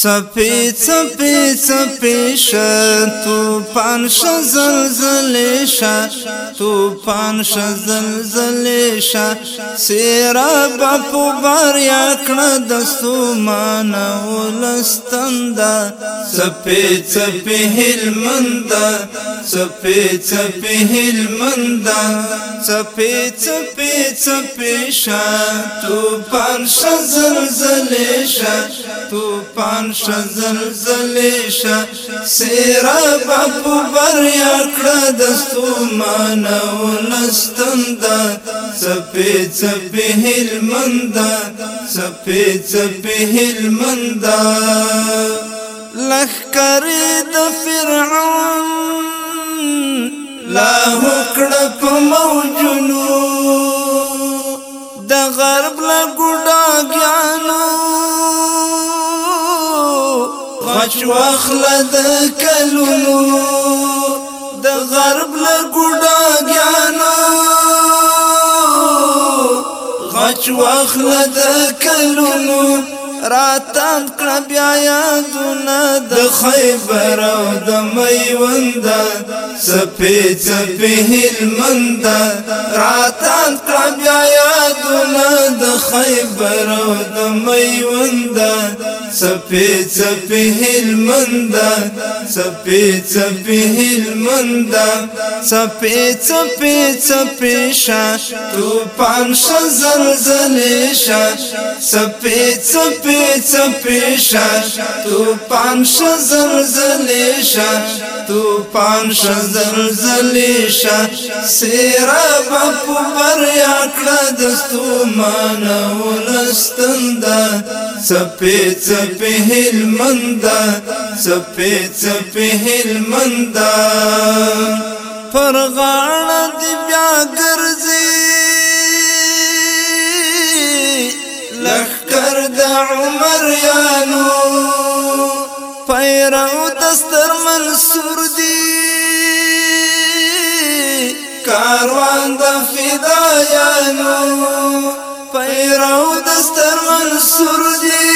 څپې څپې څپې شه طوفان شه زلزلې شه طوفان شه زلزلې شه سیرابه په بریا کړه د ستومانه ولستنده څپې څپې هلمنده څپې څپې هلمنده څپې څپې څپې شه طوفان شه زلزلې شه طوفان شه زلزلې شه سیرابه په بریا کړه د ستومانه ولستنده څپې څپې هلمنده څپې څپې هلمنده لښکرې د فرعون لا هکړه په موجونو د غرب له ګوډاګیانو غچ واخله د کلونو د غرب له ګوډاګیانو غچ واخله د کلونو راتاند کړه بیا یادونه د خیبر او د میونده څپې څپې هلمنده راتاند کړه بیا یادونه د خیبر او د میونده څپې څپې هلمنده څپې څپې هلمنده څپې څپې څپې شه طوفان شه زلزلې شه څپې څپې څپې شه طوفان شه زلزلې شه طوفان شه زلزلې شه سیرابه په بریا کړه د ستومانه ولستنده څپې څپې هلمنده څپې څپې هلمنده پر غاړه دې بیا ګرځي لښکر د عمریانو پیرو دستر منصور دی کاروان د فدایانو پیرو دستر منصور دی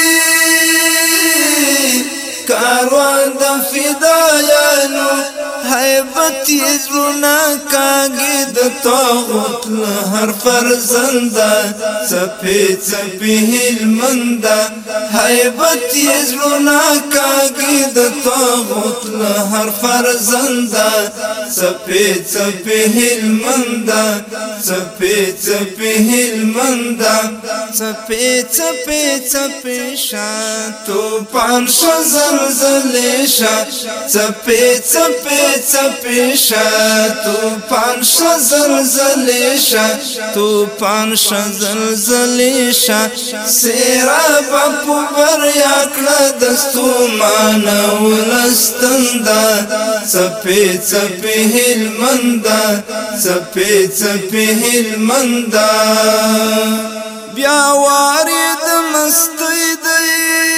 کاروان د فدایانو حیبت یزرونا کاگی د طاغوت لهر فرزنده څپې څپې هلمنده حیبت یزرونا کاگی د طاغوت لهر فرزنده څپې څپې هلمنده څپې څپې هلمنده څپې څپې څپې شه طوفان شه زلزلې شه څپې څپې څپې شه طوفان شه زلزلې شه طوفان شه زلزلې شه سیرابه په بریا کړه د ستومانه ولستنده څپې څپې هلمنده څپې څپې هلمنده بیا وارې د مستۍ دی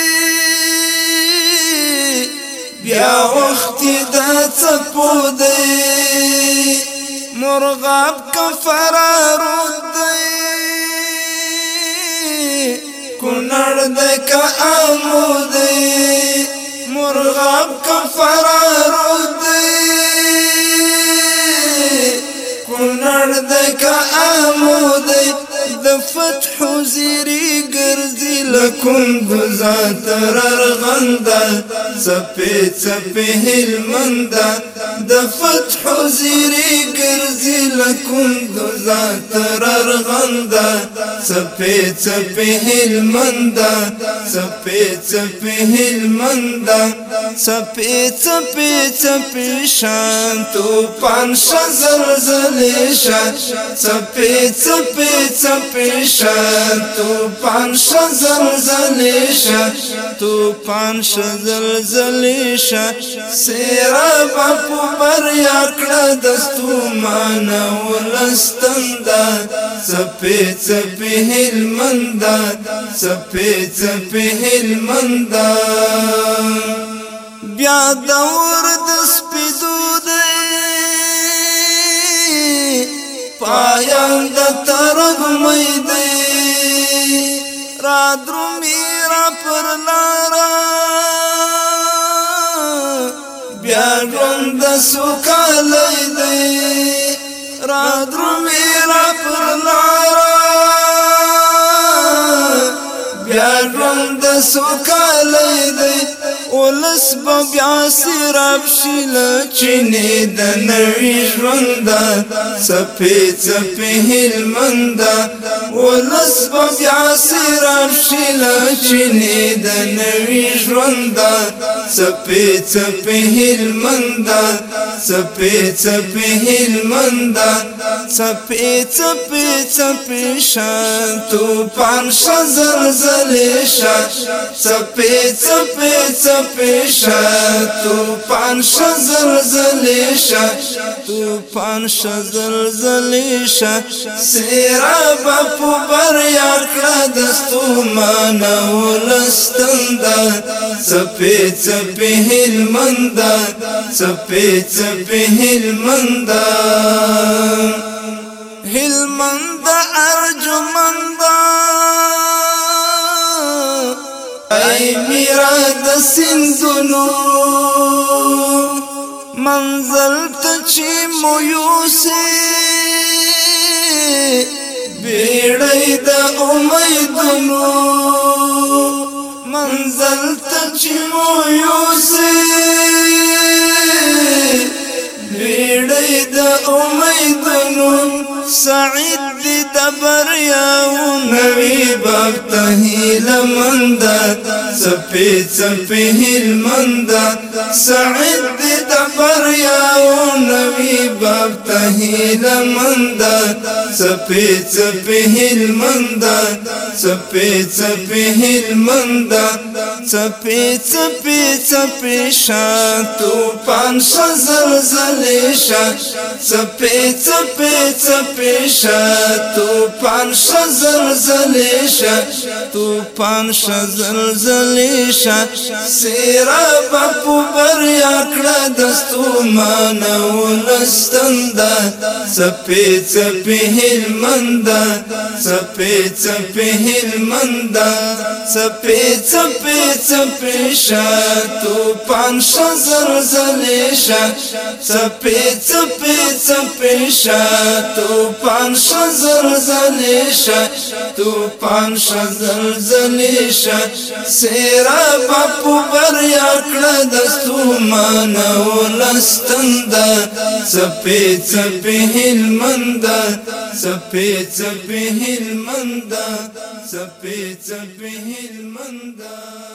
بیا وخت د څپو دی مرغاب که فرارو دی کونړ دی که امو دی مرغاب که فرارو دی کونړ دی که امو دی د فتح زیری ګرځي لکندوزا تر ارغنده څپې څپې هلمنده د فتح زیری ګرځي لکندوزا تر ارغنده څپې څپې هلمنده څپې څپې هلمنده څپې څپې څپې شه طوفان شه زلزلې شه څپې څپې څپې شه طوفان شه زلزلې شه طوفان شه زلزلې شه سیرابه په بریا کړه د ستومانه ولستنده څپې څپې هلمنده څپې څپې هلمنده بیا دور د سپیدو دی پایان د ترغ مې دی را درومي را پر لارا سوکالی دی را درومی را پر لارا بیا ژوند سوکالی دی ولس به بیا سیراب شي له چینې د نوي ژونده څپې څپې هلمنده ولس به بیا سیراب شي له چینې د نوي ژونده څپې څپې هلمنده څپې څپې هلمنده څپې څپې څپې شان توپان شه زلزلې شه څپې څپې څپې شه توپان شه زلزلې شه توپان شه زلزلې شه سیرابه په بریا کړه د ستومانه ولس تنده څپې څپې هلمنده څپې څپې هلمنده هلمنده ارجمنده ای میرا د سندونو منزل ته چې مو یوسې بیړۍ د امیدونو منزل ته چې مو یوسې بیړۍ د امیدونو سعید دی د بریاو نوی باب ته هیلمنده څپې څپې هلمنده سعید دی د بریاو نوی باب ته هیلمنده څپې څپې هلمنده څپې څپې هلمنده څپې څپې څپې شان توپان شه زلزلې شه څپې څپې څپې شه توپان شه زلزلې شه توپان شه زلزلې شه سیرابه په بریا کړه د ستومانه ولس تنده څپې څپې هلمنده څپې څپې هلمنده څپې څپې څپې شه توپان شه زلزلې شه څپې څپې څپې شه توپان شه زلزلې شه توپان شه زلزلې شه سیرابه په بریا کړه د ستومانه ولس تنده څپې څپې هلمنده څپې څپې هلمنده څپې څپې هلمنده